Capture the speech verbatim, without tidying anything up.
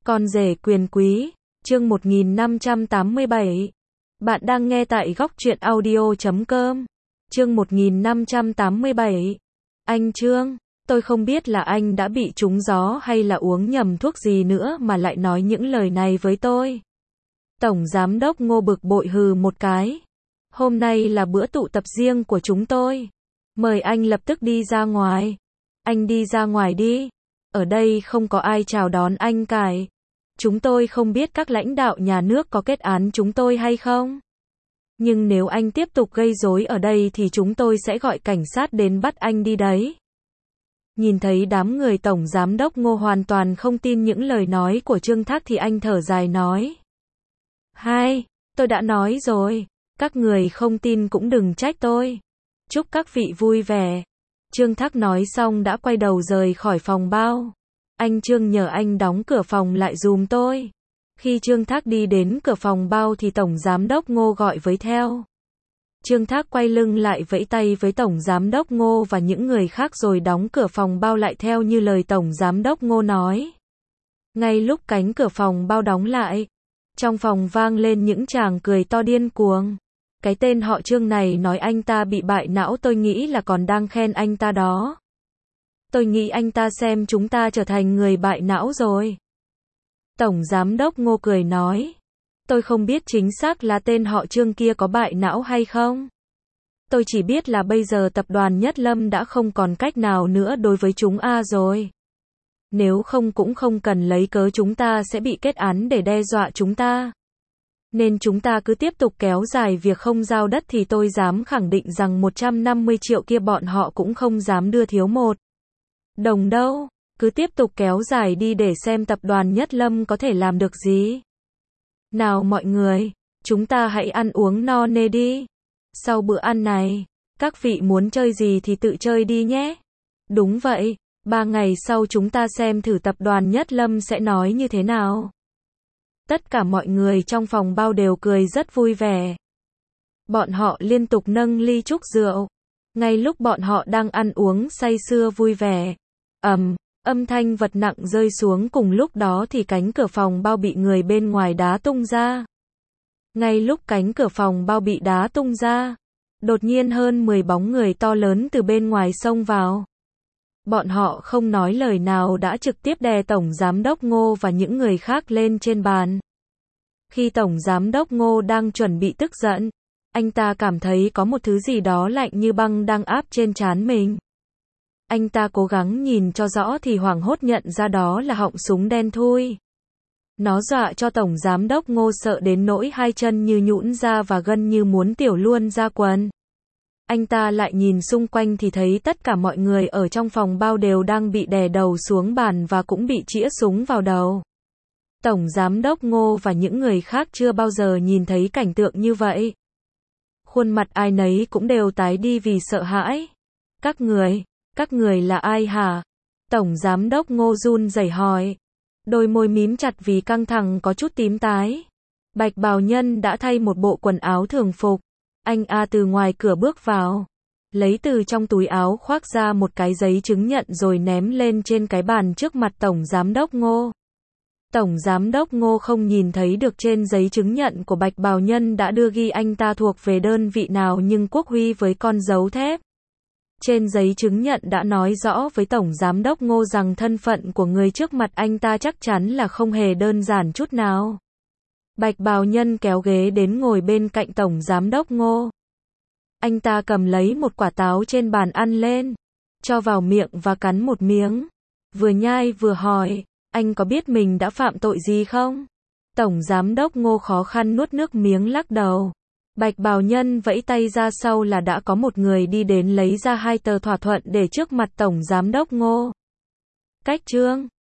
Con rể quyền quý, chương một nghìn năm trăm tám mươi bảy. Bạn đang nghe tại góc truyện audio chấm com. Chương một nghìn năm trăm tám mươi bảy. Anh Trương, tôi không biết là anh đã bị trúng gió hay là uống nhầm thuốc gì nữa mà lại nói những lời này với tôi. Tổng Giám đốc Ngô bực bội hừ một cái. Hôm nay là bữa tụ tập riêng của chúng tôi. Mời anh lập tức đi ra ngoài. Anh đi ra ngoài đi. Ở đây không có ai chào đón anh cả. Chúng tôi không biết các lãnh đạo nhà nước có kết án chúng tôi hay không. Nhưng nếu anh tiếp tục gây rối ở đây thì chúng tôi sẽ gọi cảnh sát đến bắt anh đi đấy. Nhìn thấy đám người Tổng Giám đốc Ngô hoàn toàn không tin những lời nói của Trương Thác thì anh thở dài nói. Hai, tôi đã nói rồi, các người không tin cũng đừng trách tôi. Chúc các vị vui vẻ. Trương Thác nói xong đã quay đầu rời khỏi phòng bao. Anh Trương nhờ anh đóng cửa phòng lại giùm tôi. Khi Trương Thác đi đến cửa phòng bao thì Tổng Giám đốc Ngô gọi với theo. Trương Thác quay lưng lại vẫy tay với Tổng Giám đốc Ngô và những người khác rồi đóng cửa phòng bao lại theo như lời Tổng Giám đốc Ngô nói. Ngay lúc cánh cửa phòng bao đóng lại, trong phòng vang lên những tràng cười to điên cuồng. Cái tên họ Trương này nói anh ta bị bại não, tôi nghĩ là còn đang khen anh ta đó. Tôi nghĩ anh ta xem chúng ta trở thành người bại não rồi. Tổng Giám đốc Ngô cười nói. Tôi không biết chính xác là tên họ Trương kia có bại não hay không. Tôi chỉ biết là bây giờ tập đoàn Nhất Lâm đã không còn cách nào nữa đối với chúng a rồi. Nếu không cũng không cần lấy cớ chúng ta sẽ bị kết án để đe dọa chúng ta. Nên chúng ta cứ tiếp tục kéo dài việc không giao đất thì tôi dám khẳng định rằng một trăm năm mươi triệu kia bọn họ cũng không dám đưa thiếu một đồng đâu. Cứ tiếp tục kéo dài đi để xem tập đoàn Nhất Lâm có thể làm được gì. Nào mọi người, chúng ta hãy ăn uống no nê đi. Sau bữa ăn này, các vị muốn chơi gì thì tự chơi đi nhé. Đúng vậy, ba ngày sau chúng ta xem thử tập đoàn Nhất Lâm sẽ nói như thế nào. Tất cả mọi người trong phòng bao đều cười rất vui vẻ. Bọn họ liên tục nâng ly chúc rượu. Ngay lúc bọn họ đang ăn uống say sưa vui vẻ, ầm, um, âm thanh vật nặng rơi xuống cùng lúc đó thì cánh cửa phòng bao bị người bên ngoài đá tung ra. Ngay lúc cánh cửa phòng bao bị đá tung ra, đột nhiên hơn mười bóng người to lớn từ bên ngoài xông vào. Bọn họ không nói lời nào đã trực tiếp đè Tổng Giám đốc Ngô và những người khác lên trên bàn. Khi Tổng Giám đốc Ngô đang chuẩn bị tức giận, anh ta cảm thấy có một thứ gì đó lạnh như băng đang áp trên trán mình. Anh ta cố gắng nhìn cho rõ thì hoảng hốt nhận ra đó là họng súng đen thui. Nó dọa cho Tổng Giám đốc Ngô sợ đến nỗi hai chân như nhũn ra và gân như muốn tiểu luôn ra quần. Anh ta lại nhìn xung quanh thì thấy tất cả mọi người ở trong phòng bao đều đang bị đè đầu xuống bàn và cũng bị chĩa súng vào đầu. Tổng Giám đốc Ngô và những người khác chưa bao giờ nhìn thấy cảnh tượng như vậy. Khuôn mặt ai nấy cũng đều tái đi vì sợ hãi. Các người, các người là ai hả? Tổng Giám đốc Ngô run rẩy hỏi. Đôi môi mím chặt vì căng thẳng có chút tím tái. Bạch bào nhân đã thay một bộ quần áo thường phục. Anh A từ ngoài cửa bước vào, lấy từ trong túi áo khoác ra một cái giấy chứng nhận rồi ném lên trên cái bàn trước mặt Tổng Giám đốc Ngô. Tổng Giám đốc Ngô không nhìn thấy được trên giấy chứng nhận của bạch bào nhân đã đưa ghi anh ta thuộc về đơn vị nào nhưng quốc huy với con dấu thép. Trên giấy chứng nhận đã nói rõ với Tổng Giám đốc Ngô rằng thân phận của người trước mặt anh ta chắc chắn là không hề đơn giản chút nào. Bạch bào nhân kéo ghế đến ngồi bên cạnh Tổng Giám đốc Ngô. Anh ta cầm lấy một quả táo trên bàn ăn lên, cho vào miệng và cắn một miếng. Vừa nhai vừa hỏi, anh có biết mình đã phạm tội gì không? Tổng Giám đốc Ngô khó khăn nuốt nước miếng lắc đầu. Bạch bào nhân vẫy tay ra sau là đã có một người đi đến lấy ra hai tờ thỏa thuận để trước mặt Tổng Giám đốc Ngô. Cách Trương,